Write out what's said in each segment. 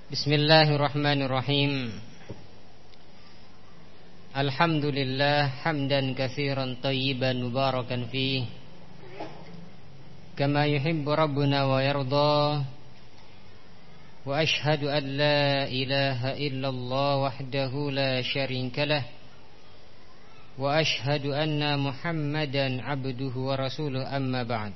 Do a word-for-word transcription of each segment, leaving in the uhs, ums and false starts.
Bismillahirrahmanirrahim. Alhamdulillah hamdan katsiran tayyiban mubarakan fih kama yuhibbu rabbuna wa yarda. Wa ashhadu an la ilaha illallah wahdahu la syarika lah. Wa ashhadu anna Muhammadan abduhu wa rasuluh, amma ba'd.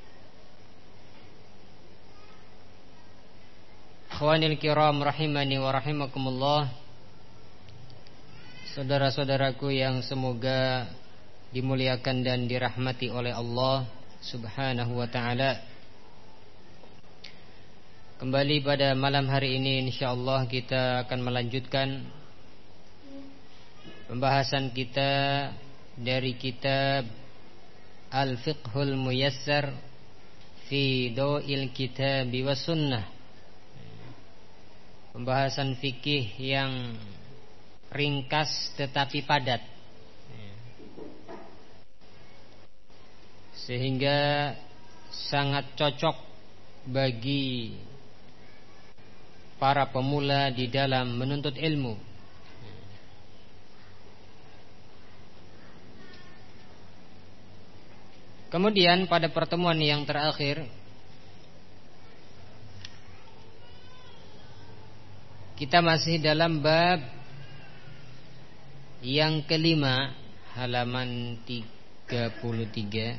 Ikhwanil kiram rahimani wa rahimakumullah. Saudara-saudaraku yang semoga dimuliakan dan dirahmati oleh Allah Subhanahu wa ta'ala. Kembali pada malam hari ini insyaallah kita akan melanjutkan pembahasan kita dari kitab Al-Fiqhul Muyassar fi Daw'il Kitabi was Sunnah. Pembahasan fikih yang ringkas tetapi padat, sehingga sangat cocok bagi para pemula di dalam menuntut ilmu. Kemudian pada pertemuan yang terakhir kita masih dalam bab yang kelima, halaman tiga puluh tiga,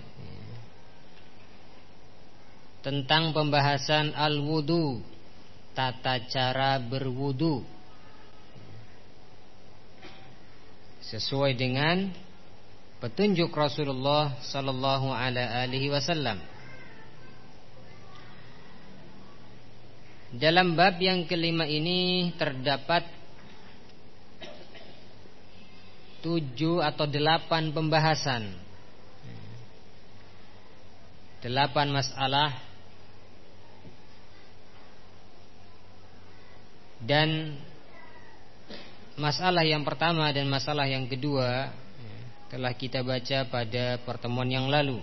tentang pembahasan al-wudu, tata cara berwudu sesuai dengan petunjuk Rasulullah sallallahu alaihi wasallam. Dalam bab yang kelima ini terdapat tujuh atau delapan pembahasan, delapan masalah, dan masalah yang pertama dan masalah yang kedua telah kita baca pada pertemuan yang lalu,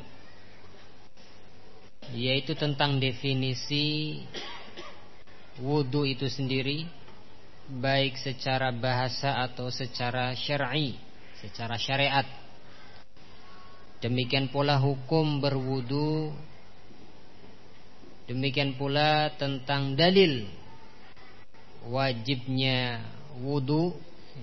yaitu tentang definisi wudu itu sendiri, baik secara bahasa atau secara syar'i, secara syariat. Demikian pula hukum berwudu, demikian pula tentang dalil wajibnya wudu,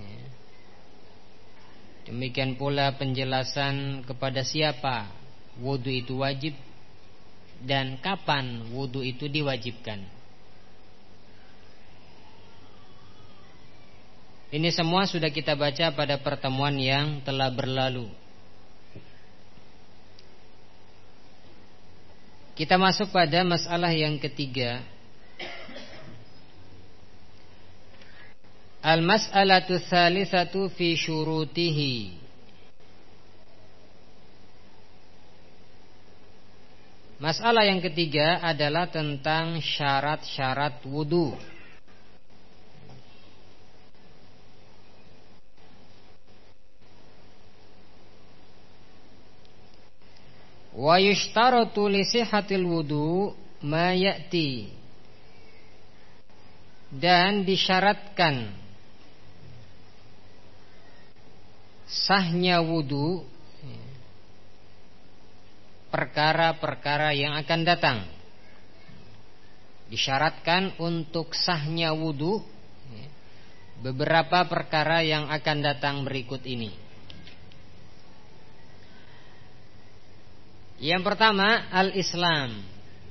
demikian pula penjelasan kepada siapa wudu itu wajib dan kapan wudu itu diwajibkan. Ini semua sudah kita baca pada pertemuan yang telah berlalu. Kita masuk pada masalah yang ketiga. Al-mas'alatu tsalitsatu fi syurutihi. Masalah yang ketiga adalah tentang syarat-syarat wudu. Wa yushtaratu li sihhatil wudu ma ya'ti, dan disyaratkan sahnya wudu perkara-perkara yang akan datang. Disyaratkan untuk sahnya wudu beberapa perkara yang akan datang berikut ini. Yang pertama, al-Islam.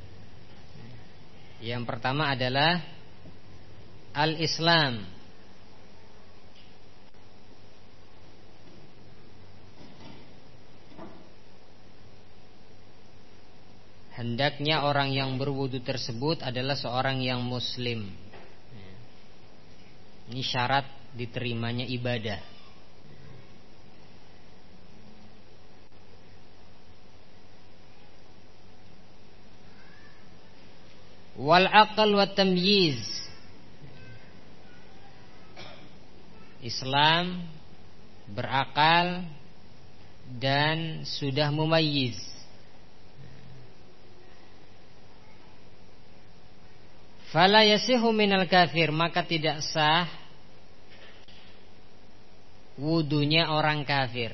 Yang pertama adalah al-Islam. Hendaknya orang yang berwudu tersebut adalah seorang yang muslim. Ini syarat diterimanya ibadah. Wal aql wa tamyiz. Islam berakal dan sudah mumayyiz. Fala yasihu minal kafir, maka tidak sah wudunya orang kafir.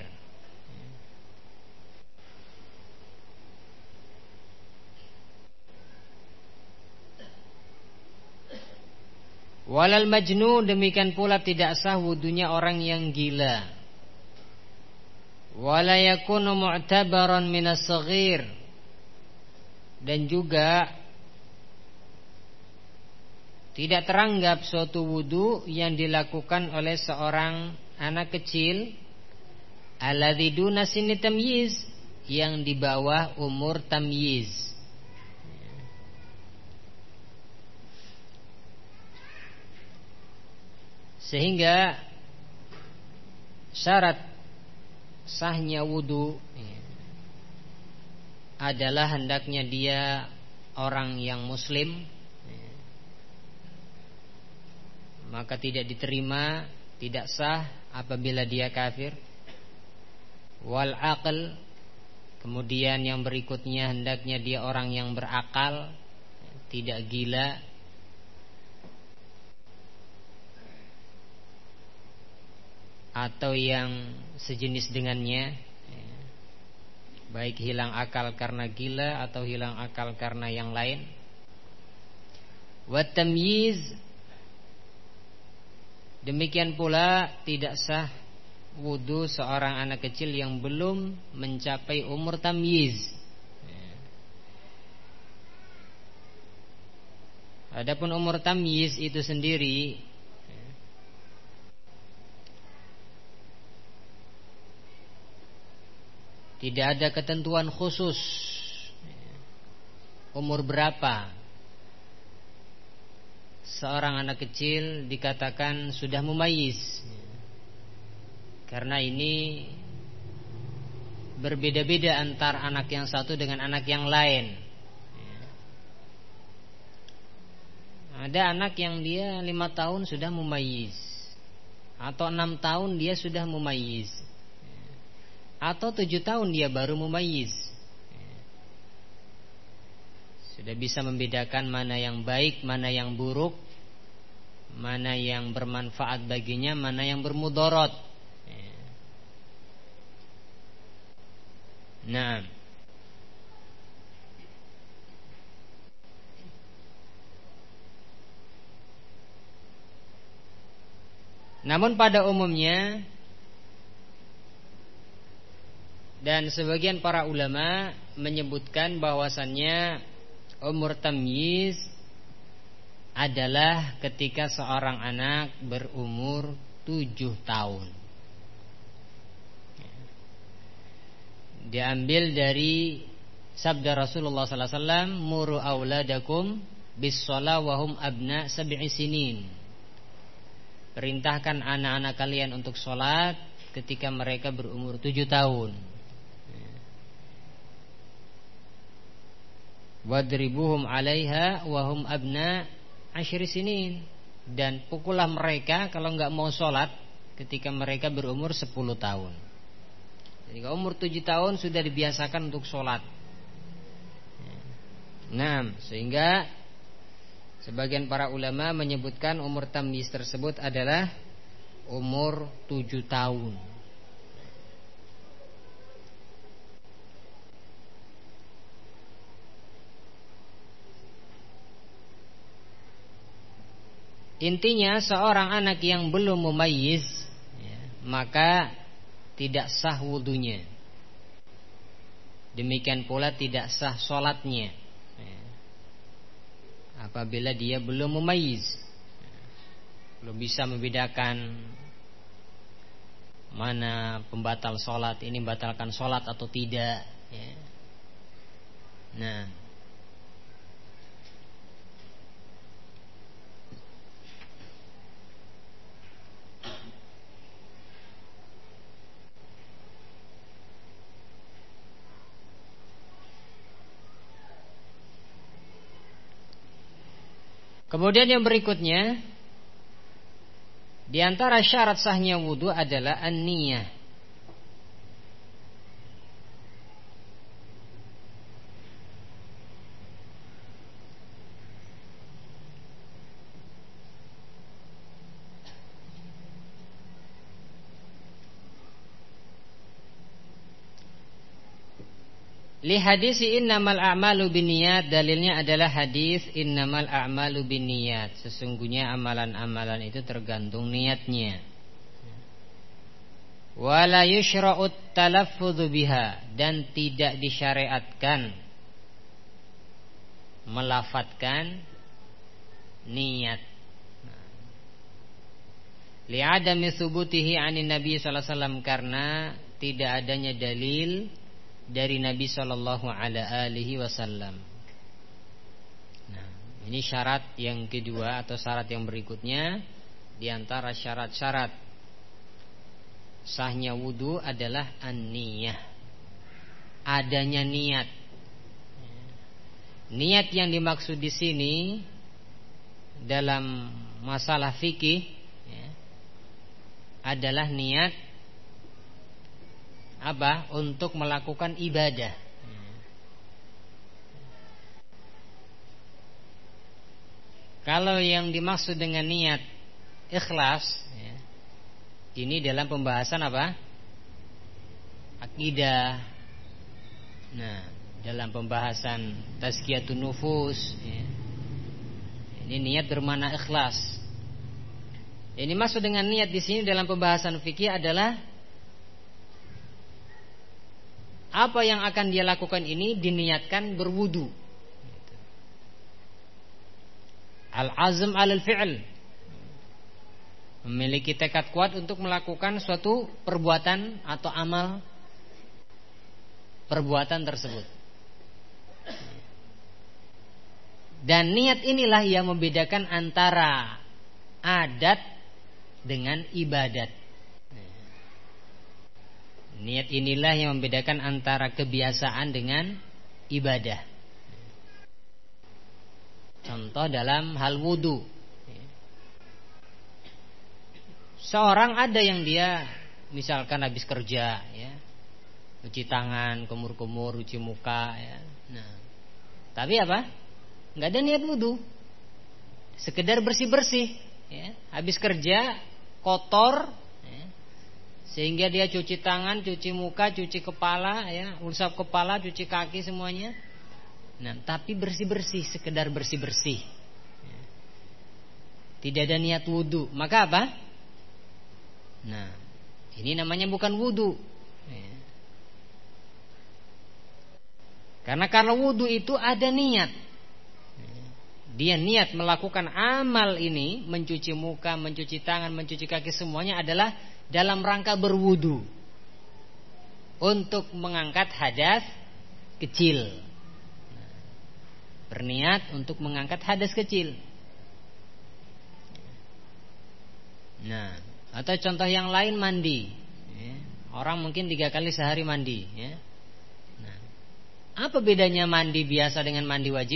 Walal majnun, demikian pula tidak sah wudunya orang yang gila. Wala yakunu mu'tabaran minas saghir, dan juga tidak teranggap suatu wudu yang dilakukan oleh seorang anak kecil alladzi duna sinni tamyiz, yang di bawah umur tamyiz. Sehingga syarat sahnya wudu adalah hendaknya dia orang yang muslim, maka tidak diterima, tidak sah apabila dia kafir. Wal aql, kemudian yang berikutnya hendaknya dia orang yang berakal, tidak gila. Atau yang sejenis dengannya, baik hilang akal karena gila atau hilang akal karena yang lain. Wa tamyiz, demikian pula tidak sah wudu seorang anak kecil yang belum mencapai umur tamyiz. Adapun umur tamyiz itu sendiri tidak ada ketentuan khusus umur berapa seorang anak kecil dikatakan sudah mumayyiz, karena ini berbeda-beda antar anak yang satu dengan anak yang lain. Ada anak yang dia lima tahun sudah mumayyiz, atau enam tahun dia sudah mumayyiz, atau tujuh tahun dia baru mumayyiz. Sudah bisa membedakan mana yang baik, mana yang buruk, mana yang bermanfaat baginya, mana yang bermudarat. Nah, namun pada umumnya, dan sebagian para ulama menyebutkan bahwasannya umur tamyiz adalah ketika seorang anak berumur tujuh tahun. Diambil dari sabda Rasulullah sallallahu alaihi wasallam, muru auladakum bis-shalah wa hum abna sab'i sinin. Perintahkan anak-anak kalian untuk sholat ketika mereka berumur tujuh tahun. Wadribuhum 'alaiha wa hum abna asyri sinin, dan pukullah mereka kalau enggak mau sholat ketika mereka berumur sepuluh tahun. Jadi kalau umur tujuh tahun sudah dibiasakan untuk sholat. Nah, sehingga sebagian para ulama menyebutkan umur tamyiz tersebut adalah umur tujuh tahun. Intinya seorang anak yang belum mumayyiz, ya, maka tidak sah wudunya. Demikian pula tidak sah sholatnya, ya, apabila dia belum mumayyiz, belum bisa membedakan mana pembatal sholat, ini membatalkan sholat atau tidak, ya. Nah, kemudian yang berikutnya, di antara syarat sahnya wudu adalah an-niyah. Li hadisi innamal a'malu binniyat, dalilnya adalah hadis innamal a'malu binniyat, sesungguhnya amalan-amalan itu tergantung niatnya. Wala yushra'ut talaffudzu biha, dan tidak disyariatkan melafadzkan niat. Li'adami thubutihi 'anin Nabi sallallahu alaihi wasallam, karena tidak adanya dalil dari Nabi sallallahu alaihi wasallam. Nah, ini syarat yang kedua atau syarat yang berikutnya di antara syarat-syarat sahnya wudu adalah an-niyah. Adanya niat. Niat yang dimaksud di sini dalam masalah fikih ya, adalah niat apa? Untuk melakukan ibadah. Kalau yang dimaksud dengan niat ikhlas ya, ini dalam pembahasan apa? Akidah. Nah, dalam pembahasan tazkiyatun nufus ya, ini niat bermakna ikhlas. Ini maksud dengan niat di sini dalam pembahasan fikih adalah apa yang akan dia lakukan ini diniatkan berwudu. Al-azm alal fi'l, memiliki tekad kuat untuk melakukan suatu perbuatan atau amal perbuatan tersebut. Dan niat inilah yang membedakan antara adat dengan ibadat. Niat inilah yang membedakan antara kebiasaan dengan ibadah. Contoh dalam hal wudu, seorang ada yang dia misalkan habis kerja ya, cuci tangan, kumur-kumur, cuci muka ya. Nah, tapi apa? Nggak ada niat wudu, sekedar bersih-bersih ya. Habis kerja kotor ya, sehingga dia cuci tangan, cuci muka, cuci kepala ya, usap kepala, cuci kaki semuanya. Nah, tapi bersih-bersih, sekedar bersih-bersih ya. Tidak ada niat wudu, maka apa? Nah, ini namanya bukan wudu ya. Karena kalau wudu itu ada niat. Dia niat melakukan amal ini, mencuci muka, mencuci tangan, mencuci kaki, semuanya adalah dalam rangka berwudu untuk mengangkat hadas kecil. Berniat untuk mengangkat hadas kecil. Nah, atau contoh yang lain mandi ya. Orang mungkin tiga kali sehari mandi ya. Nah, apa bedanya mandi biasa dengan mandi wajib?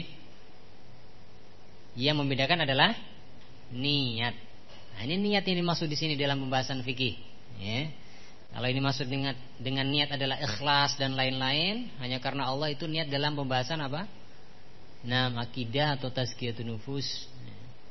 Yang membedakan adalah niat. Nah, ini niat yang dimaksud di sini dalam pembahasan fikih. Ya. Kalau ini maksud dengan dengan niat adalah ikhlas dan lain-lain, hanya karena Allah, itu niat dalam pembahasan apa? Nah, akidah atau tazkiyatun nufus. Ya.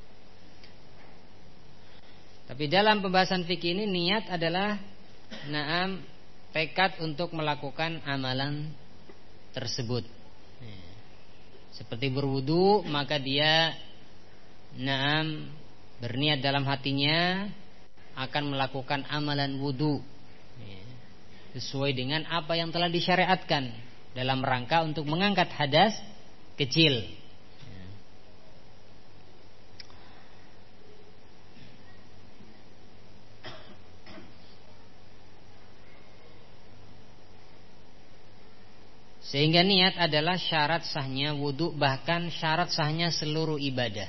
Tapi dalam pembahasan fikih ini niat adalah naam tekad untuk melakukan amalan tersebut. Ya. Seperti berwudu, maka dia naam berniat dalam hatinya akan melakukan amalan wudu ya, sesuai dengan apa yang telah disyariatkan dalam rangka untuk mengangkat hadas kecil ya. Sehingga niat adalah syarat sahnya wudu, bahkan syarat sahnya seluruh ibadah.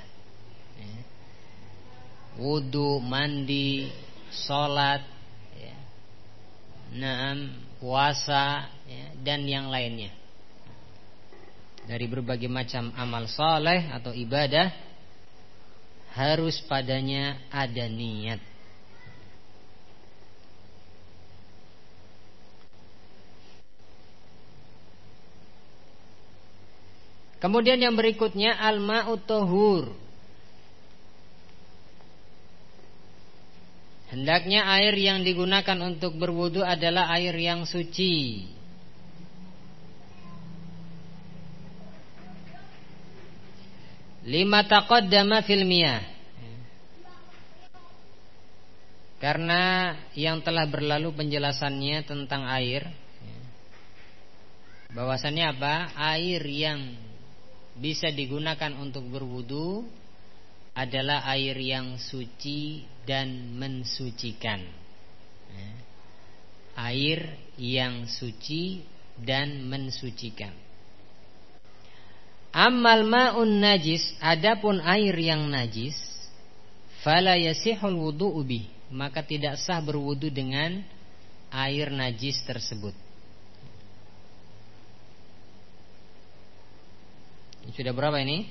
Wudu, mandi, sholat, ya, naam, puasa, ya, dan yang lainnya. Dari berbagai macam amal soleh atau ibadah, harus padanya ada niat. Kemudian yang berikutnya al-ma'ut tahur. Hendaknya air yang digunakan untuk berwudu adalah air yang suci. lima taqaddama fil miyah, karena yang telah berlalu penjelasannya tentang air, bahwasannya apa? Air yang bisa digunakan untuk berwudu adalah air yang suci dan mensucikan. Air yang suci dan mensucikan. Ammal ma'un najis, adapun air yang najis, fala yasihul wudu'u bih, maka tidak sah berwudu dengan air najis tersebut. Sudah berapa ini?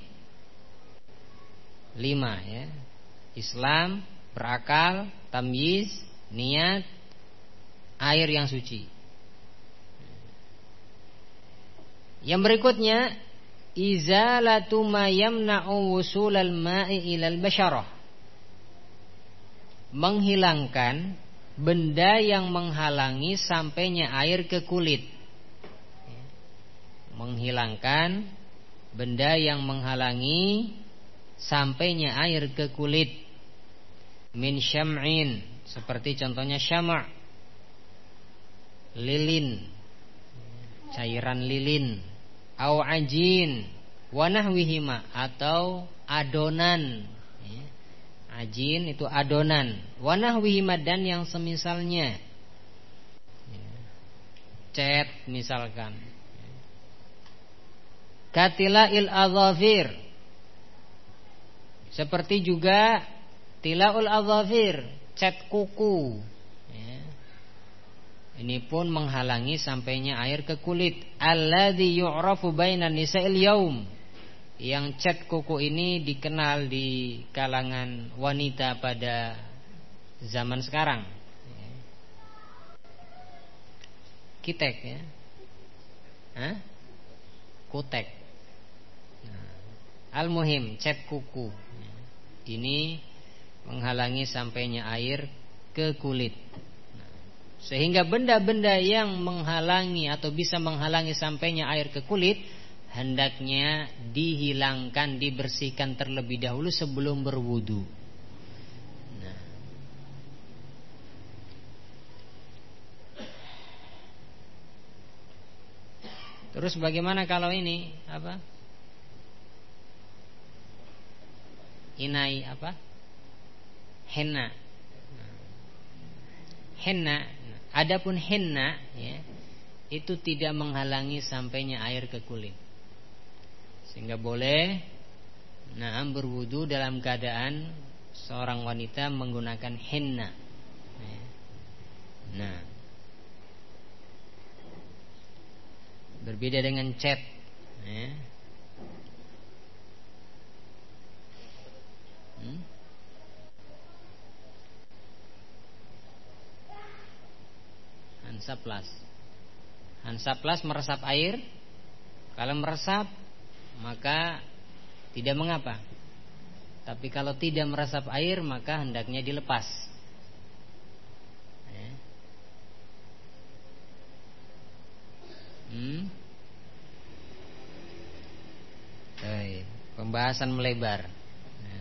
Lima ya. Islam, berakal, tamyiz, niat, air yang suci. Yang berikutnya, izalatu ma yamna'u wusulal ma'i ilal basyarah, menghilangkan benda yang menghalangi sampainya air ke kulit. Menghilangkan benda yang menghalangi sampainya air ke kulit. Min syam'in, seperti contohnya syama', lilin, cairan lilin, au ajin, wa nahwihima, atau adonan. Ajin itu adonan, wa nahwihima, dan yang semisalnya, cat misalkan. Katila'il adzafir, seperti juga tila'ul adzafir, cat kuku. Ini pun menghalangi sampainya air ke kulit. Alladzi yu'rafu bainan nisa'il yaum, yang cat kuku ini dikenal di kalangan wanita pada zaman sekarang. Kitek ya, Hah? Kutek. Nah, al-muhim, cat kuku ini menghalangi sampainya air ke kulit. Sehingga benda-benda yang menghalangi atau bisa menghalangi sampainya air ke kulit hendaknya dihilangkan, dibersihkan terlebih dahulu sebelum berwudu. Nah. Terus bagaimana kalau ini apa? Inai apa? Henna. Henna. Adapun henna ya, itu tidak menghalangi sampainya air ke kulit, sehingga boleh nah berwudu dalam keadaan seorang wanita menggunakan henna. Nah, berbeda dengan cat ya. Hmm? Hansaplas. Hansaplas meresap air. Kalau meresap maka tidak mengapa. Tapi kalau tidak meresap air maka hendaknya dilepas. Ya. Hmm? Baik, pembahasan melebar. Ya.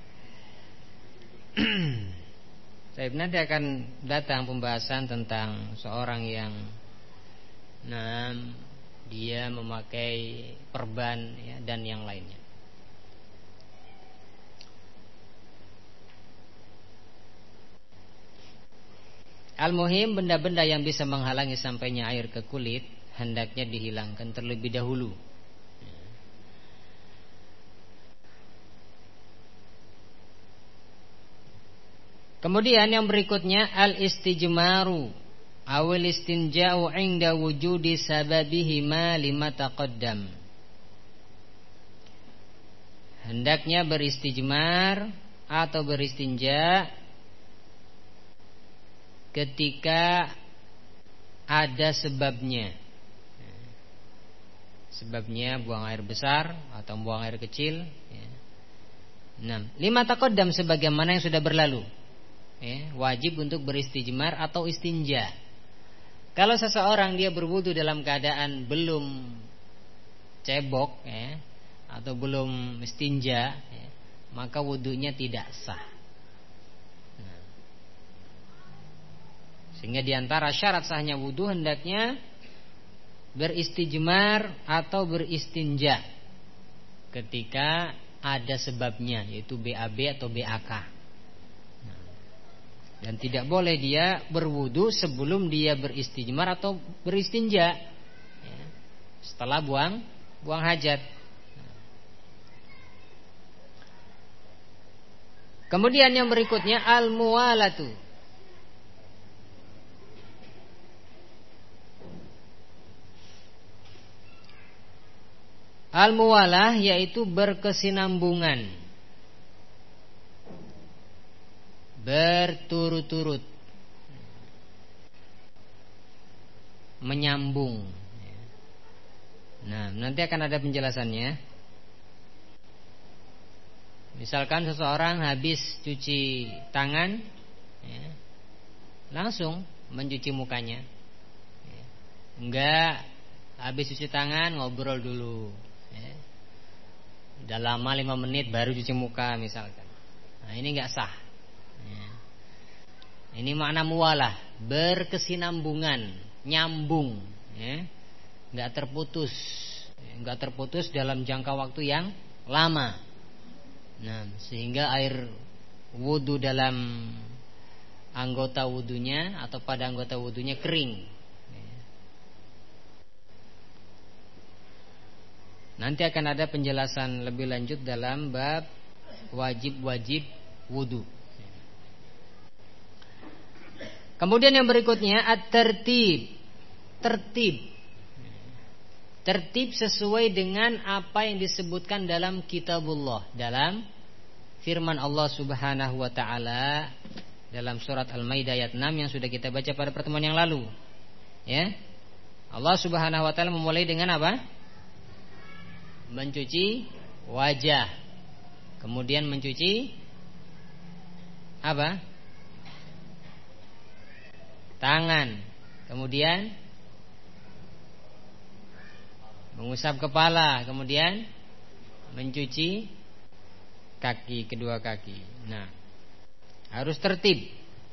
Saya nanti akan datang pembahasan tentang seorang yang nah, dia memakai perban ya, dan yang lainnya. Al-muhim, benda-benda yang bisa menghalangi sampainya air ke kulit hendaknya dihilangkan terlebih dahulu. Kemudian yang berikutnya al-istijmaru awil istinja'u 'inda wujudi sababihima lima taqaddam. Hendaknya beristijmar atau beristinja ketika ada sebabnya. Sebabnya buang air besar atau buang air kecil. Nah, lima taqaddam sebagaimana yang sudah berlalu. Ya, wajib untuk beristijmar atau istinja. Kalau seseorang dia berwudu dalam keadaan belum cebok ya, atau belum istinja, ya, maka wudunya tidak sah. Nah, sehingga diantara syarat sahnya wudu hendaknya beristijmar atau beristinja ketika ada sebabnya, yaitu B A B atau B A K. Nah, dan tidak boleh dia berwudu sebelum dia beristijmar atau beristinja, ya, setelah buang buang hajat. Kemudian yang berikutnya al-muwalatu. Al-muwalah yaitu berkesinambungan, berturut-turut, menyambung. Nah, nanti akan ada penjelasannya. Misalkan seseorang habis cuci tangan, ya, langsung mencuci mukanya, ya. Enggak, habis cuci tangan ngobrol dulu, ya. Udah lama lima menit baru cuci muka misalkan. Nah, ini enggak sah, ya. Ini makna muwalah, berkesinambungan, nyambung, ya. Enggak terputus, enggak terputus dalam jangka waktu yang lama. Nah, sehingga air wudu dalam anggota wudunya atau pada anggota wudunya kering. Nanti akan ada penjelasan lebih lanjut dalam bab wajib-wajib wudu. Kemudian yang berikutnya at-tertib. Tertib. Tertib sesuai dengan apa yang disebutkan dalam kitabullah, dalam firman Allah Subhanahu wa taala dalam surat Al-Maidah ayat enam yang sudah kita baca pada pertemuan yang lalu. Ya. Allah Subhanahu wa taala memulai dengan apa? Mencuci wajah. Kemudian mencuci apa? Tangan. Kemudian mengusap kepala, kemudian mencuci kaki, kedua kaki. Nah, harus tertib.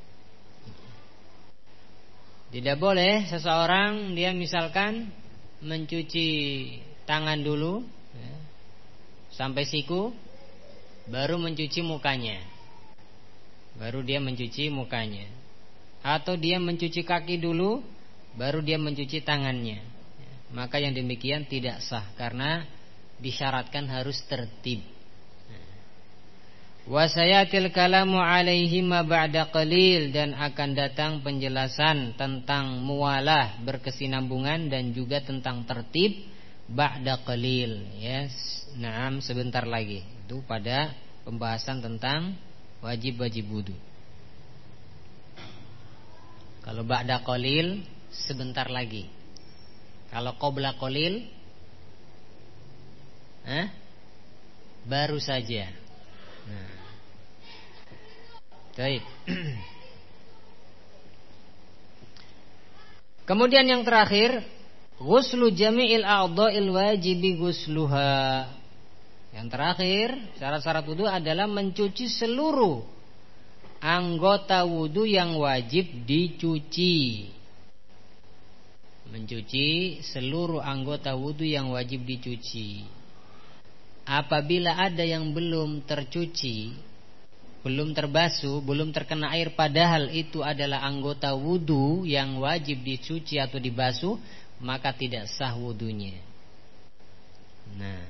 Tidak boleh seseorang dia misalkan mencuci tangan dulu, ya, sampai siku, baru mencuci mukanya. Baru dia mencuci mukanya. Atau dia mencuci kaki dulu, baru dia mencuci tangannya. Maka yang demikian tidak sah, karena disyaratkan harus tertib. Wa sayatil kalamu alaihi ma ba'da qalil, dan akan datang penjelasan tentang muwalah, berkesinambungan, dan juga tentang tertib ba'da qalil, ya. Naam, sebentar lagi. Itu pada pembahasan tentang wajib-wajib wudu. Kalau ba'da qalil sebentar lagi. Kalau qabla qalil, eh, baru saja. Nah, baik. Kemudian yang terakhir, ghuslu jami'il a'dha'il wajibi ghusluha. Yang terakhir, syarat-syarat wudu adalah mencuci seluruh anggota wudu yang wajib dicuci. Mencuci seluruh anggota wudu yang wajib dicuci. Apabila ada yang belum tercuci, belum terbasuh, belum terkena air, padahal itu adalah anggota wudu yang wajib dicuci atau dibasuh, maka tidak sah wudunya. Nah,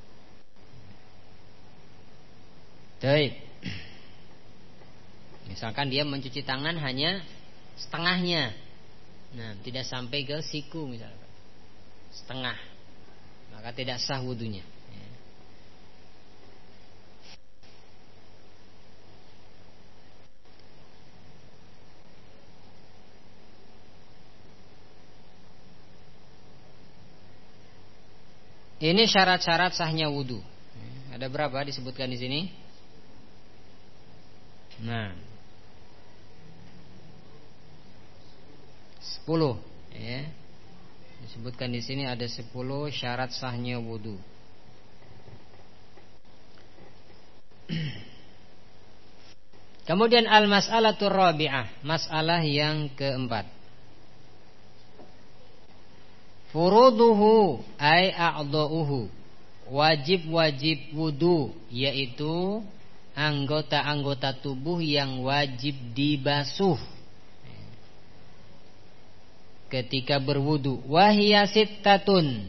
baik. Misalkan dia mencuci tangan hanya setengahnya, nah, tidak sampai ke siku misalkan, setengah, maka tidak sah wudunya. Ya. Ini syarat-syarat sahnya wudu. Ada berapa disebutkan di sini? Nah, sepuluh, ya. Disebutkan di sini ada sepuluh syarat sahnya wudu. Kemudian al-mas'alatur rabi'ah, masalah yang keempat. Furuduhu ay a'dha'uhu, wajib-wajib wudu, yaitu anggota-anggota tubuh yang wajib dibasuh ketika berwudu. Wahiya sittatun,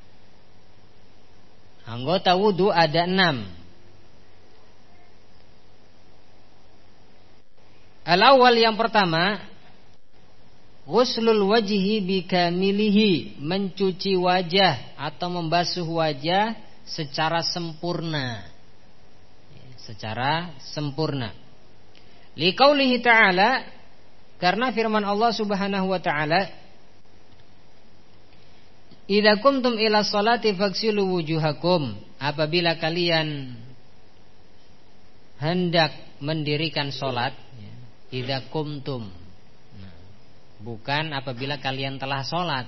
anggota wudu ada enam. Al-awwal, yang pertama, ghuslul wajhi bikamilihi, mencuci wajah atau membasuh wajah secara sempurna. Secara sempurna. Liqaulihi ta'ala, karena firman Allah Subhanahu wa ta'ala, idza kumtum ila sholati faghsilu wujuhakum, apabila kalian hendak mendirikan salat, idza kumtum, nah, bukan apabila kalian telah sholat,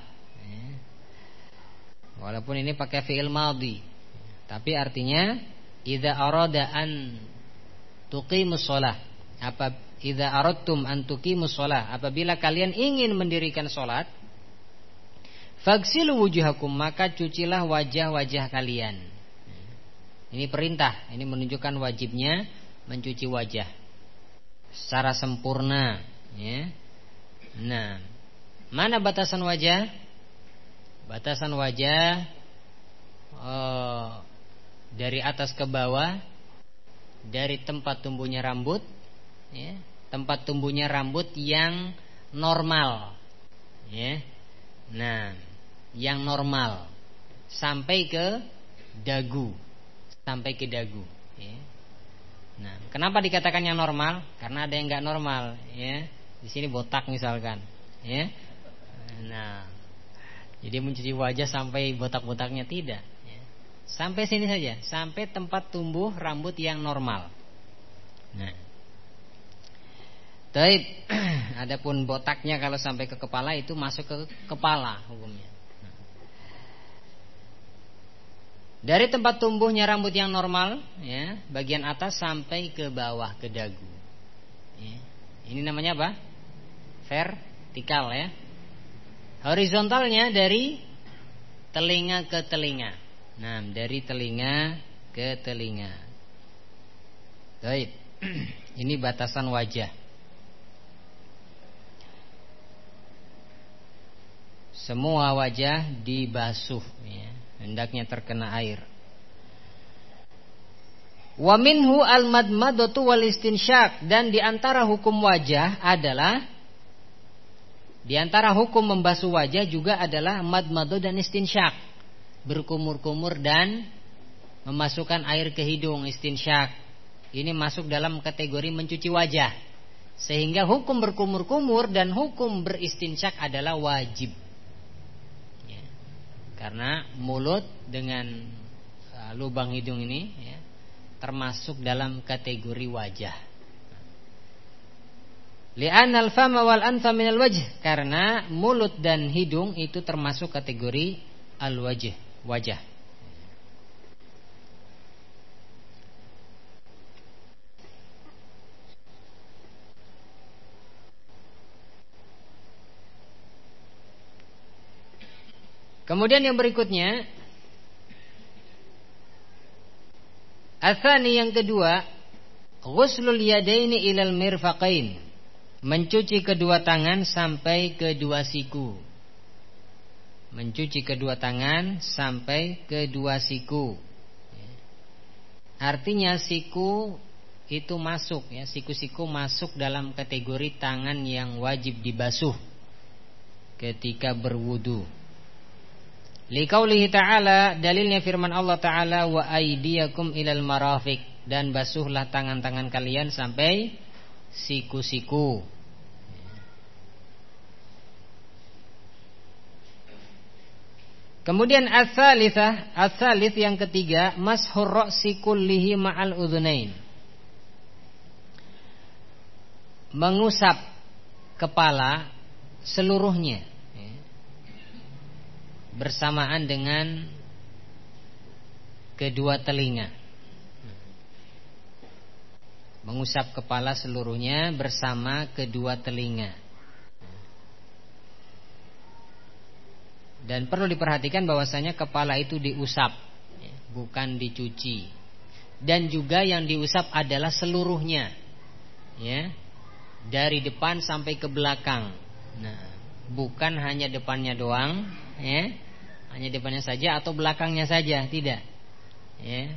walaupun ini pakai fi'il madhi, tapi artinya idza arada an tuqimus shalah, apa idza aradtum an tuqimus shalah, apabila kalian ingin mendirikan sholat, faghsilu wujuhakum, maka cucilah wajah-wajah kalian. Ini perintah, ini menunjukkan wajibnya mencuci wajah secara sempurna, ya. Nah, mana batasan wajah? Batasan wajah oh, dari atas ke bawah, dari tempat tumbuhnya rambut, ya, tempat tumbuhnya rambut yang normal, ya. Nah, yang normal sampai ke dagu, sampai ke dagu, ya. Nah, kenapa dikatakan yang normal? Karena ada yang nggak normal, ya. Di sini botak misalkan, ya. Nah, jadi mencuci wajah sampai botak-botaknya tidak, ya. Sampai sini saja, sampai tempat tumbuh rambut yang normal. Nah, taib. Adapun botaknya kalau sampai ke kepala itu masuk ke kepala hukumnya. Dari tempat tumbuhnya rambut yang normal, ya, bagian atas sampai ke bawah ke dagu, ya. Ini namanya apa? Vertikal, ya. Horizontalnya dari telinga ke telinga. Nah, dari telinga ke telinga. Baik. Ini batasan wajah. Semua wajah dibasuh, ya, hendaknya terkena air. Wa minhu al-madmadatu wal istinsyak, dan diantara hukum wajah adalah, diantara hukum membasuh wajah juga adalah madmadu dan istinsyak, berkumur-kumur dan memasukkan air ke hidung, istinsyak. Ini masuk dalam kategori mencuci wajah, sehingga hukum berkumur-kumur dan hukum beristinsyak adalah wajib. Karena mulut dengan uh, lubang hidung ini, ya, termasuk dalam kategori wajah. Li'anal fama wal anfa minal wajh, karena mulut dan hidung itu termasuk kategori al-wajh, wajah. Kemudian yang berikutnya, atsani, yang kedua, ghuslul yadaini ilal mirfaqain, mencuci kedua tangan sampai kedua siku. Mencuci kedua tangan sampai kedua siku. Artinya siku itu masuk, ya, siku-siku masuk dalam kategori tangan yang wajib dibasuh ketika berwudu. Liqaulihi ta'ala, dalilnya firman Allah Ta'ala, wa aydiyakum ilal marafiq, dan basuhlah tangan-tangan kalian sampai siku-siku. Kemudian ats-tsalitsah, ats-tsalits yang ketiga, mashur ra'si kullihi ma'al udhunain, mengusap kepala seluruhnya bersamaan dengan kedua telinga. mengusap kepala seluruhnya bersama kedua telinga. Dan perlu diperhatikan bahwasanya kepala itu diusap, bukan dicuci. Dan juga yang diusap adalah seluruhnya, ya, dari depan sampai ke belakang. Nah, bukan hanya depannya doang, ya, hanya depannya saja atau belakangnya saja, tidak, ya.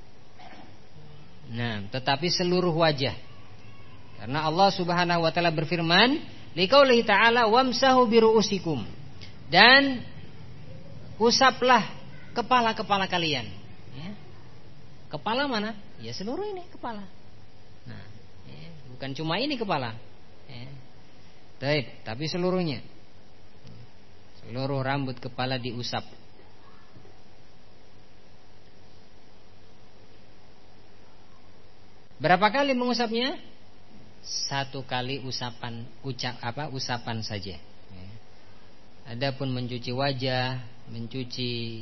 Nah, tetapi seluruh wajah. Karena Allah Subhanahu wa taala berfirman, liqaulihi ta'ala wamsahu biru'usikum. Dan usaplah kepala-kepala kalian, ya. Kepala mana? Ya seluruh ini kepala. Nah, ya, bukan cuma ini kepala, ya. Baik, tapi seluruhnya. Seluruh rambut kepala diusap. Berapa kali mengusapnya? Satu kali usapan, ucap apa? Usapan saja. Ya. Adapun mencuci wajah, mencuci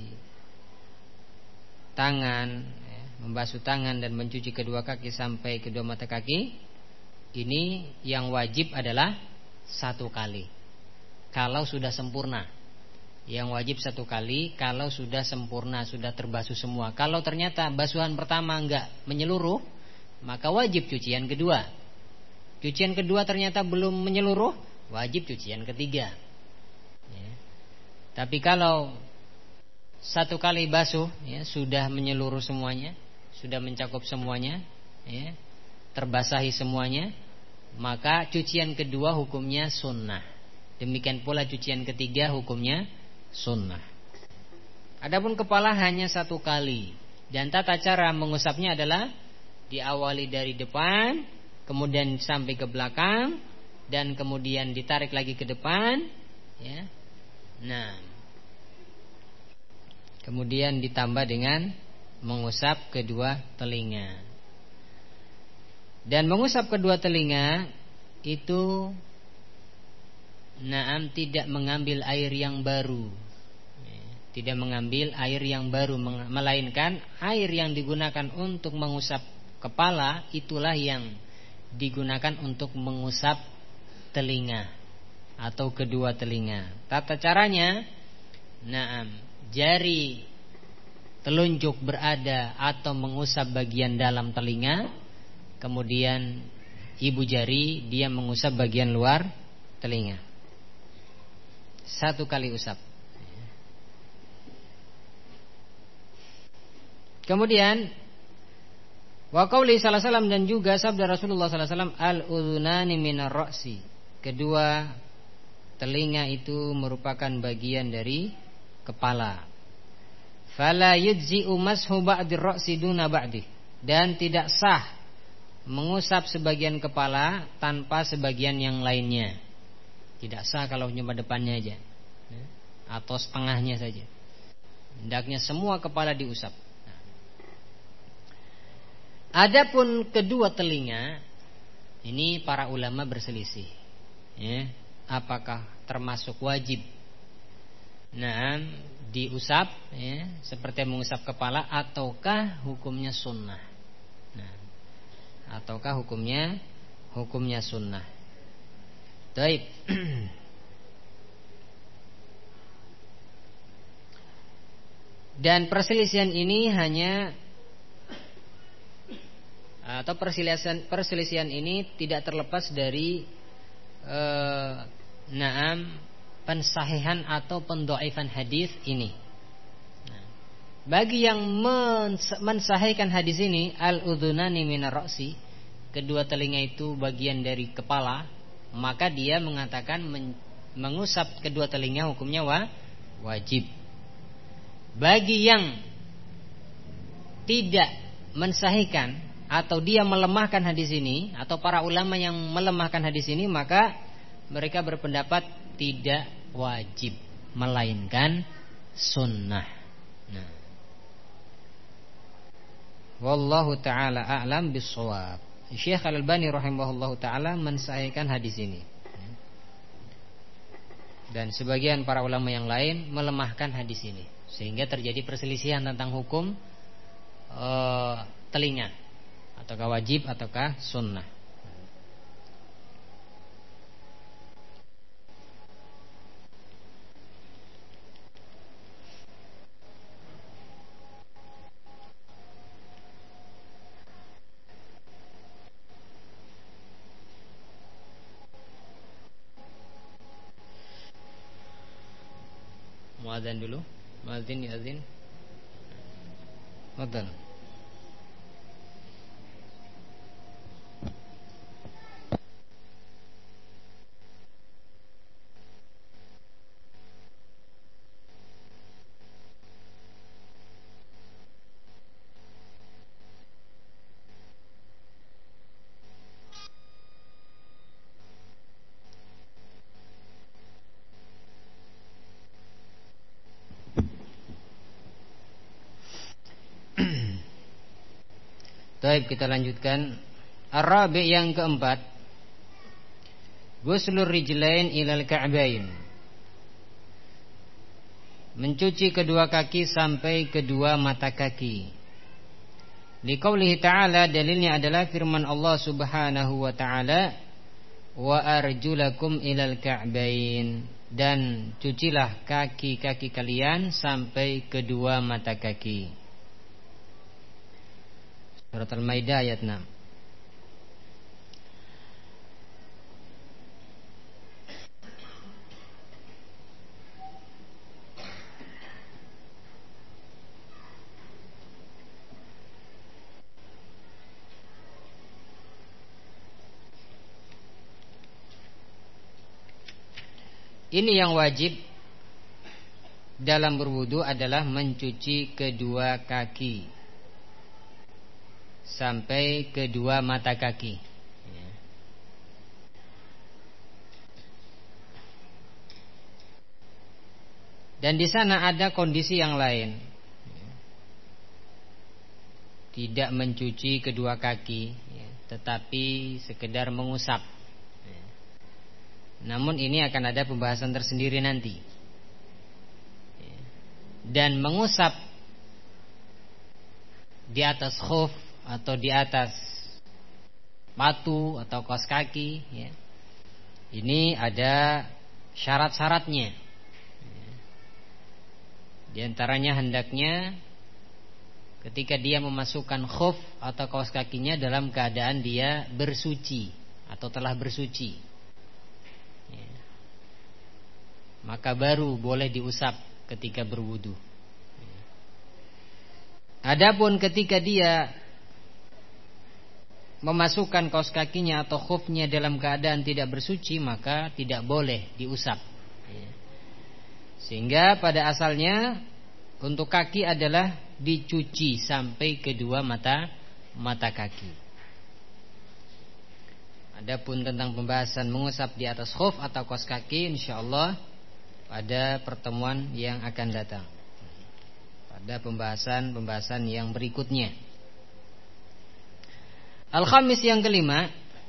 tangan, ya, membasuh tangan dan mencuci kedua kaki sampai kedua mata kaki, ini yang wajib adalah satu kali. Kalau sudah sempurna, yang wajib satu kali. Kalau sudah sempurna, sudah terbasuh semua. Kalau ternyata basuhan pertama enggak menyeluruh, maka wajib cucian kedua. Cucian kedua ternyata belum menyeluruh, wajib cucian ketiga, ya. Tapi kalau satu kali basuh, ya, sudah menyeluruh semuanya, sudah mencakup semuanya, ya, terbasahi semuanya, maka cucian kedua hukumnya sunnah. Demikian pula cucian ketiga hukumnya sunnah. Adapun kepala hanya satu kali. Dan tata cara mengusapnya adalah diawali dari depan, kemudian sampai ke belakang, dan kemudian ditarik lagi ke depan, ya. Nah, kemudian ditambah dengan mengusap kedua telinga. Dan mengusap kedua telinga itu, naam, tidak mengambil air yang baru, tidak mengambil air yang baru, melainkan air yang digunakan untuk mengusap kepala itulah yang digunakan untuk mengusap telinga atau kedua telinga. Tata caranya, naam, jari telunjuk berada atau mengusap bagian dalam telinga, kemudian ibu jari dia mengusap bagian luar telinga. Satu kali usap. Kemudian wa qauli sallallahu alaihi wasallam, dan juga sabda Rasulullah sallallahu alaihi wasallam, al-udhunani minar ra'si. Kedua telinga itu merupakan bagian dari kepala. Fala yujzi'u mashu ba'dir ra'si duna ba'di. Dan tidak sah mengusap sebagian kepala tanpa sebagian yang lainnya. Tidak sah kalau cuma depannya aja, atau setengahnya saja. Hendaknya semua kepala diusap. Adapun kedua telinga, ini para ulama berselisih, ya, apakah termasuk wajib, nah, diusap, ya, seperti mengusap kepala, ataukah hukumnya sunnah. Nah, ataukah hukumnya hukumnya sunnah. Baik. Dan perselisihan ini hanya atau perselisihan perselisihan ini tidak terlepas dari eh, naam pensahihan atau pendhaifan hadis ini. Nah, bagi yang mensahihkan hadis ini, al-udhunani minar ra'si, kedua telinga itu bagian dari kepala, maka dia mengatakan men, mengusap kedua telinga hukumnya wa, wajib. Bagi yang tidak mensahihkan atau dia melemahkan hadis ini, atau para ulama yang melemahkan hadis ini, maka mereka berpendapat tidak wajib, melainkan sunnah. Nah, wallahu ta'ala a'lam bis-shawab. Syekh Al-Albani rahimahullahu ta'ala mensahihkan hadis ini, dan sebagian para ulama yang lain melemahkan hadis ini, sehingga terjadi perselisihan tentang hukum e, telinga ataukah wajib ataukah sunnah. Muadzin dulu. Muadzin yazin. Fadhal. Baik, kita lanjutkan. Ar-rabi' yang keempat, ghuslur rijlain ilal ka'bain, mencuci kedua kaki sampai kedua mata kaki. Liqaulihi ta'ala, dalilnya adalah firman Allah Subhanahu wa ta'ala, wa arjulakum ilal ka'bain, dan cucilah kaki-kaki kalian sampai kedua mata kaki. Surat Al-Maidah ayat enam. Ini yang wajib dalam berwudu adalah mencuci kedua kaki sampai kedua mata kaki. Dan di sana ada kondisi yang lain. Tidak mencuci kedua kaki, tetapi sekedar mengusap. Namun ini akan ada pembahasan tersendiri nanti. Dan mengusap di atas khuf atau di atas batu atau kaos kaki, ya, ini ada syarat-syaratnya. Di antaranya hendaknya ketika dia memasukkan khuf atau kaos kakinya dalam keadaan dia bersuci atau telah bersuci, ya, maka baru boleh diusap ketika berwudu. Adapun ketika dia memasukkan kaos kakinya atau khufnya dalam keadaan tidak bersuci, maka tidak boleh diusap. Sehingga pada asalnya untuk kaki adalah dicuci sampai kedua mata mata kaki. Adapun tentang pembahasan mengusap di atas khuf atau kaos kaki, insyaallah pada pertemuan yang akan datang, pada pembahasan-pembahasan yang berikutnya. Al-khamis yang kelima,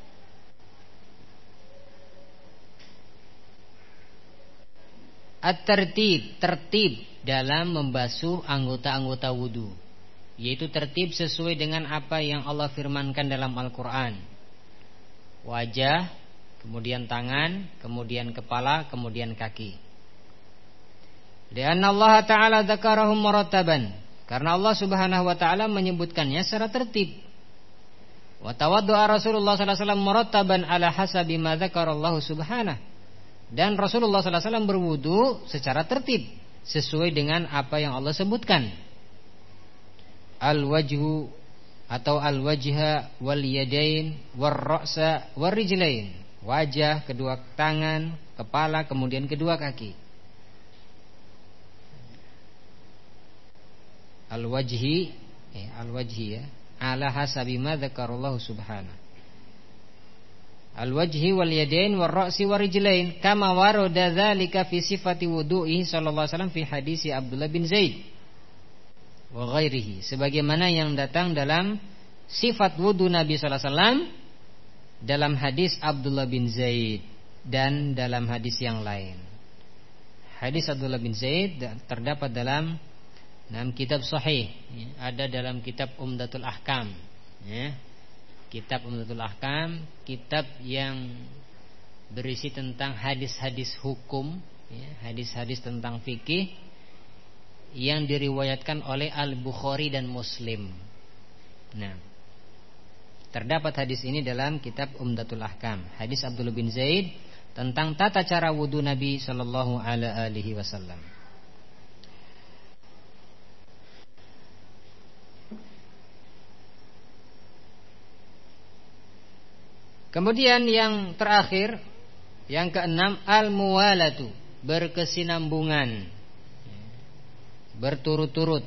at-tertib, tertib dalam membasuh anggota-anggota wudu, yaitu tertib sesuai dengan apa yang Allah firmankan dalam Al-Quran. Wajah, kemudian tangan, kemudian kepala, kemudian kaki. Lianna Allah Ta'ala dzakarahum murattaban, karena Allah Subhanahu wa Ta'ala menyebutkannya secara tertib. Wa tawaddu'a Rasulullah sallallahu alaihi wasallam murattaban ala hasabi ma dzakarallahu subhanahu, dan Rasulullah sallallahu alaihi wasallam berwudu secara tertib sesuai dengan apa yang Allah sebutkan. Al-wajhu atau al-wajha wal yadain war ra'sa war rijlain, wajah, kedua tangan, kepala, kemudian kedua kaki. Al-wajhi eh, al-wajhi ya, ala hasabi ma dzakarallahu subhanahu. Al-wajhi wal yadain war ra'si war rijlain kama warada dzalika fi sifati wudu'ihi sallallahu alaihi wasallam fi hadisi Abdullah bin Zaid wa ghairihi, sebagaimana yang datang dalam sifat wudu Nabi sallallahu alaihi wasallam dalam hadis Abdullah bin Zaid dan dalam hadis yang lain. Hadis Abdullah bin Zaid terdapat dalam enam kitab sahih, ya, ada dalam kitab Umdatul Ahkam, ya, Kitab Umdatul Ahkam, kitab yang berisi tentang hadis-hadis hukum, ya, hadis-hadis tentang fikih yang diriwayatkan oleh Al-Bukhari dan Muslim. Nah, terdapat hadis ini dalam kitab Umdatul Ahkam, hadis Abdullah bin Zaid tentang tata cara wudu Nabi sallallahu alaihi wasallam. Kemudian yang terakhir, yang keenam, al-muwalatu, berkesinambungan, berturut-turut.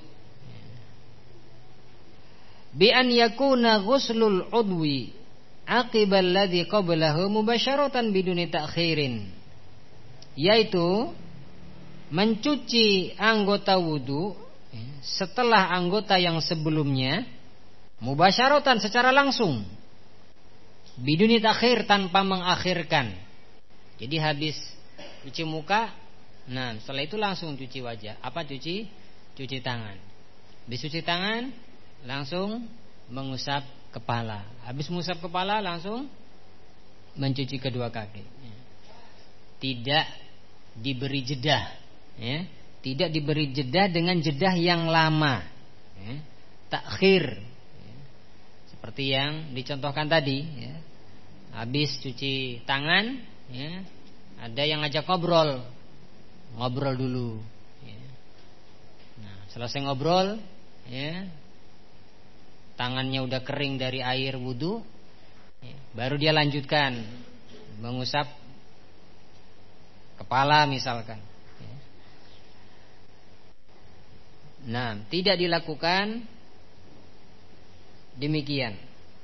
Bi an yakuna ghuslul udwi aqibal ladzi qablahu mubasyaratan biduni ta'khirin, yaitu mencuci anggota wudu setelah anggota yang sebelumnya, mubasyaratan, secara langsung, biduni takhir, tanpa mengakhirkan. Jadi habis cuci muka, nah setelah itu langsung cuci wajah. Apa cuci? Cuci tangan. Habis cuci tangan langsung mengusap kepala. Habis mengusap kepala langsung mencuci kedua kaki. Tidak diberi jedah, ya. Tidak diberi jedah dengan jedah yang lama, ya. Takhir, ya. Seperti yang dicontohkan tadi, ya. Habis cuci tangan, ya, ada yang ngajak ngobrol, ngobrol dulu, ya. Nah, selesai ngobrol, ya, tangannya udah kering dari air wudu, ya, baru dia lanjutkan mengusap kepala misalkan, ya. Nah, tidak dilakukan demikian,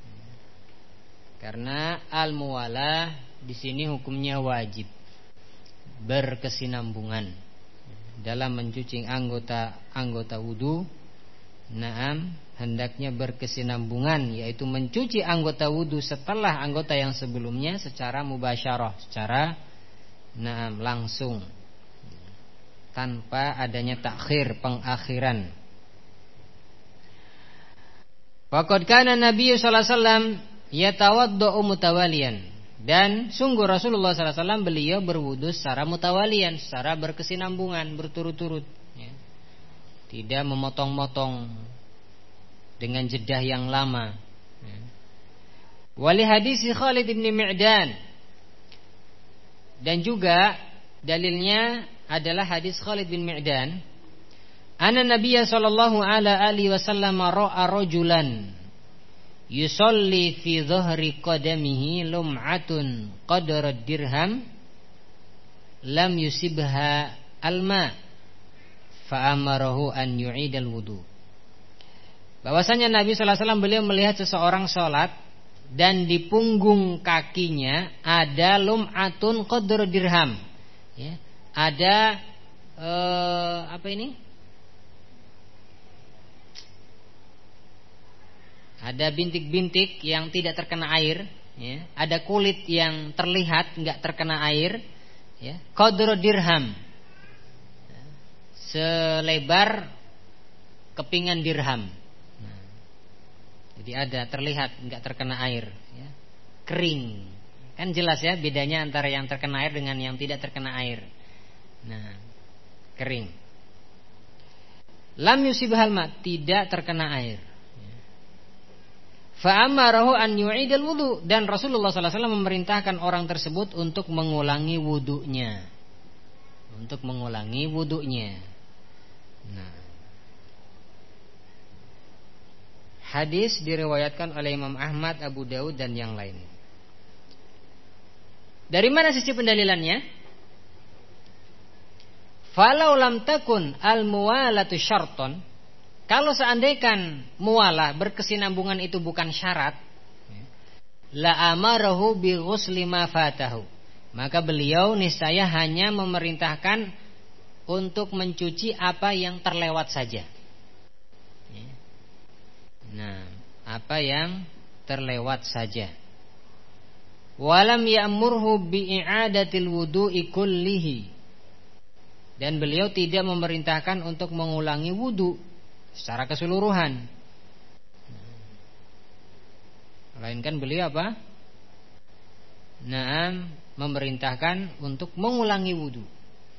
karena al-muwalah di sini hukumnya wajib, berkesinambungan dalam mencuci anggota anggota wudu. Naam, hendaknya berkesinambungan, yaitu mencuci anggota wudu setelah anggota yang sebelumnya secara mubasyarah, secara naam langsung, tanpa adanya takhir, pengakhiran. Faqad kana Nabi sallallahu alaihi wasallam yatawaddau mutawalian, dan sungguh Rasulullah sallallahu alaihi wasallam beliau berwudu secara mutawalian, secara berkesinambungan, berturut-turut, ya. Tidak memotong-motong dengan jedah yang lama, ya. Wali hadis Khalid bin Mi'dan, dan juga dalilnya adalah hadis Khalid bin Mi'dan, anna Nabiyya sallallahu alaihi wasallam ra'a rajulan yusalli fi dhahri qadamihi lum'atun qadra dirham lam yusibha alma fa'amarahu an yu'idal wudu. Bahwasanya Nabi sallallahu alaihi wasallam beliau melihat seseorang sholat dan di punggung kakinya ada lum'atun qadra dirham, ya, ada eh, apa ini? Ada bintik-bintik yang tidak terkena air, ya. Ada kulit yang terlihat nggak terkena air, ya. Qadra dirham, selebar kepingan dirham. Nah, jadi ada terlihat nggak terkena air, ya. Kering, kan jelas ya bedanya antara yang terkena air dengan yang tidak terkena air. Nah, kering. Lam yusibhal ma, tidak terkena air. Fa'amarahu an yu'idal wudu, dan Rasulullah sallallahu alaihi wasallam memerintahkan orang tersebut untuk mengulangi wudunya, untuk mengulangi wudunya. Nah, hadis diriwayatkan oleh Imam Ahmad, Abu Daud dan yang lain. Dari mana sisi pendalilannya? Falau lam takun al-muwalatu syarton, kalau seandainya muwalah, berkesinambungan itu bukan syarat, la amarahu bi ghusli ma fatahu, maka beliau niscaya hanya memerintahkan untuk mencuci apa yang terlewat saja. Nah, apa yang terlewat saja. Walam ya'murhu bi i'adatil wudu'i kullihi, dan beliau tidak memerintahkan untuk mengulangi wudu secara keseluruhan. Melainkan beliau apa? Naam, memerintahkan untuk mengulangi wudu.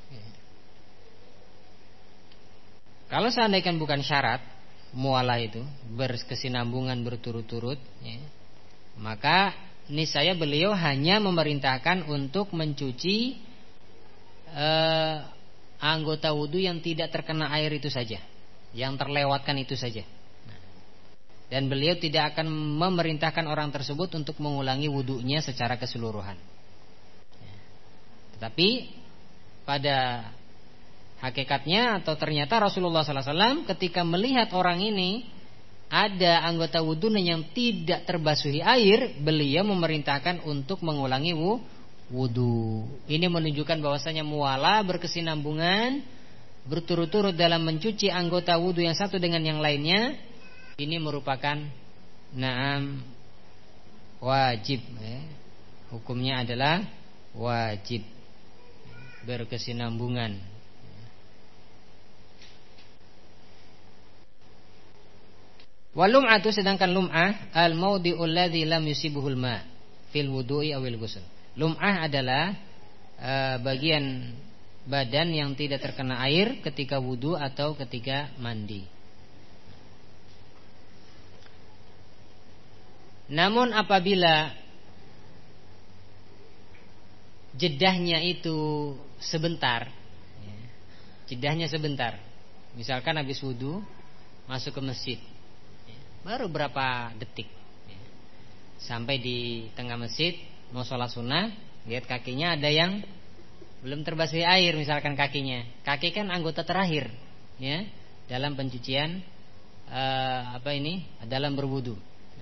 Kalau seandainya bukan syarat mualah itu berkesinambungan berturut-turut, ya, maka niscaya beliau hanya memerintahkan untuk mencuci eh, anggota wudu yang tidak terkena air itu saja, yang terlewatkan itu saja. Dan beliau tidak akan memerintahkan orang tersebut untuk mengulangi wudunya secara keseluruhan. Tetapi pada hakikatnya atau ternyata Rasulullah sallallahu alaihi wasallam ketika melihat orang ini ada anggota wudunya yang tidak terbasuhi air, beliau memerintahkan untuk mengulangi wudu. Ini menunjukkan bahwasanya muwalah berkesinambungan berturut-turut dalam mencuci anggota wudu yang satu dengan yang lainnya. Ini merupakan naam wajib, ya. Hukumnya adalah wajib berkesinambungan. Wal lum'atu, sedangkan lum'ah al maudi'ul ladzi lam yusibuhul ma fil wudu'i awil ghusl. Lum'ah adalah uh, bagian badan yang tidak terkena air ketika wudu atau ketika mandi. Namun apabila jedahnya itu sebentar, ya, jedahnya sebentar, misalkan habis wudu masuk ke masjid, ya, baru berapa detik, ya, sampai di tengah masjid mau sholat sunnah, lihat kakinya ada yang belum terbasuhi air, misalkan kakinya, kaki kan anggota terakhir, ya, dalam pencucian uh, apa ini, dalam berwudu.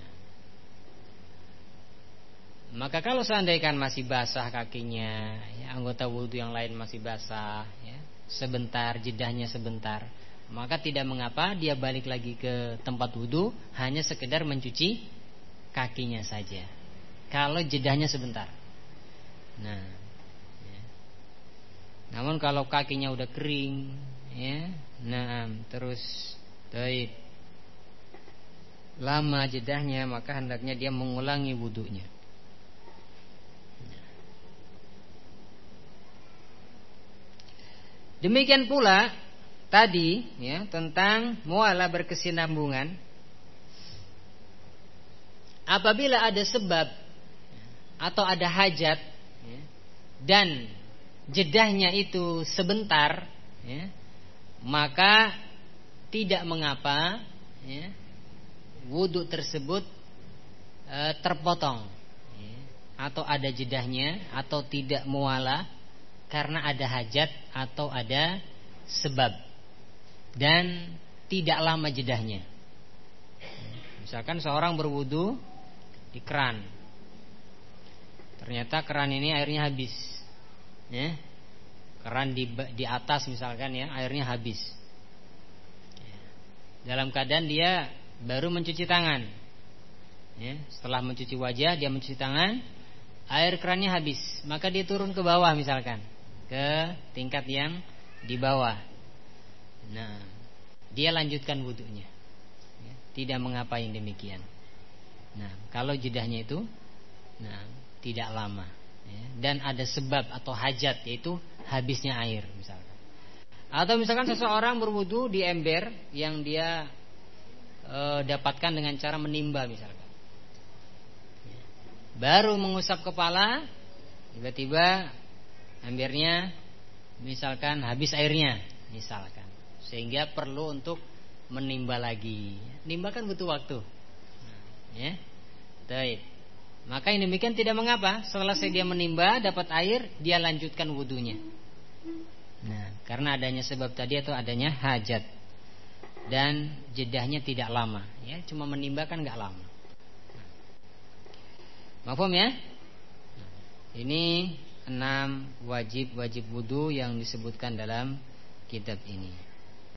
Maka kalau seandainya masih basah kakinya, ya, anggota wudu yang lain masih basah, ya, sebentar, jedahnya sebentar, maka tidak mengapa dia balik lagi ke tempat wudu, hanya sekedar mencuci kakinya saja. Kalau jedahnya sebentar. Nah, ya. Namun kalau kakinya udah kering, ya, nah, terus taib, lama jedahnya, maka hendaknya dia mengulangi wudunya. Demikian pula tadi, ya, tentang mualah berkesinambungan. Apabila ada sebab atau ada hajat, ya, dan jedahnya itu sebentar, ya, maka tidak mengapa, ya, wudu tersebut e, terpotong, ya, atau ada jedahnya atau tidak mualah karena ada hajat atau ada sebab dan tidak lama jedahnya. Misalkan seorang berwudu di keran, ternyata keran ini airnya habis, ya, keran di di atas misalkan, ya, airnya habis. Dalam keadaan dia baru mencuci tangan, ya, setelah mencuci wajah dia mencuci tangan, air kerannya habis, maka dia turun ke bawah misalkan, ke tingkat yang di bawah. Nah, dia lanjutkan wudunya, ya, tidak mengapa yang demikian. Nah, kalau jedahnya itu, nah, tidak lama, ya, dan ada sebab atau hajat, yaitu habisnya air misalkan. Atau misalkan seseorang berwudu di ember yang dia e, dapatkan dengan cara menimba misalkan, ya, baru mengusap kepala, tiba-tiba embernya misalkan habis airnya misalkan, sehingga perlu untuk menimba lagi. Nimba kan butuh waktu, ya, baik. Maka yang demikian tidak mengapa, selesai dia menimba dapat air, dia lanjutkan wudunya. Nah, karena adanya sebab tadi atau adanya hajat dan jedahnya tidak lama, ya, cuma menimba kan nggak lama. Mafhum, ya? Ini enam wajib-wajib wudu yang disebutkan dalam kitab ini.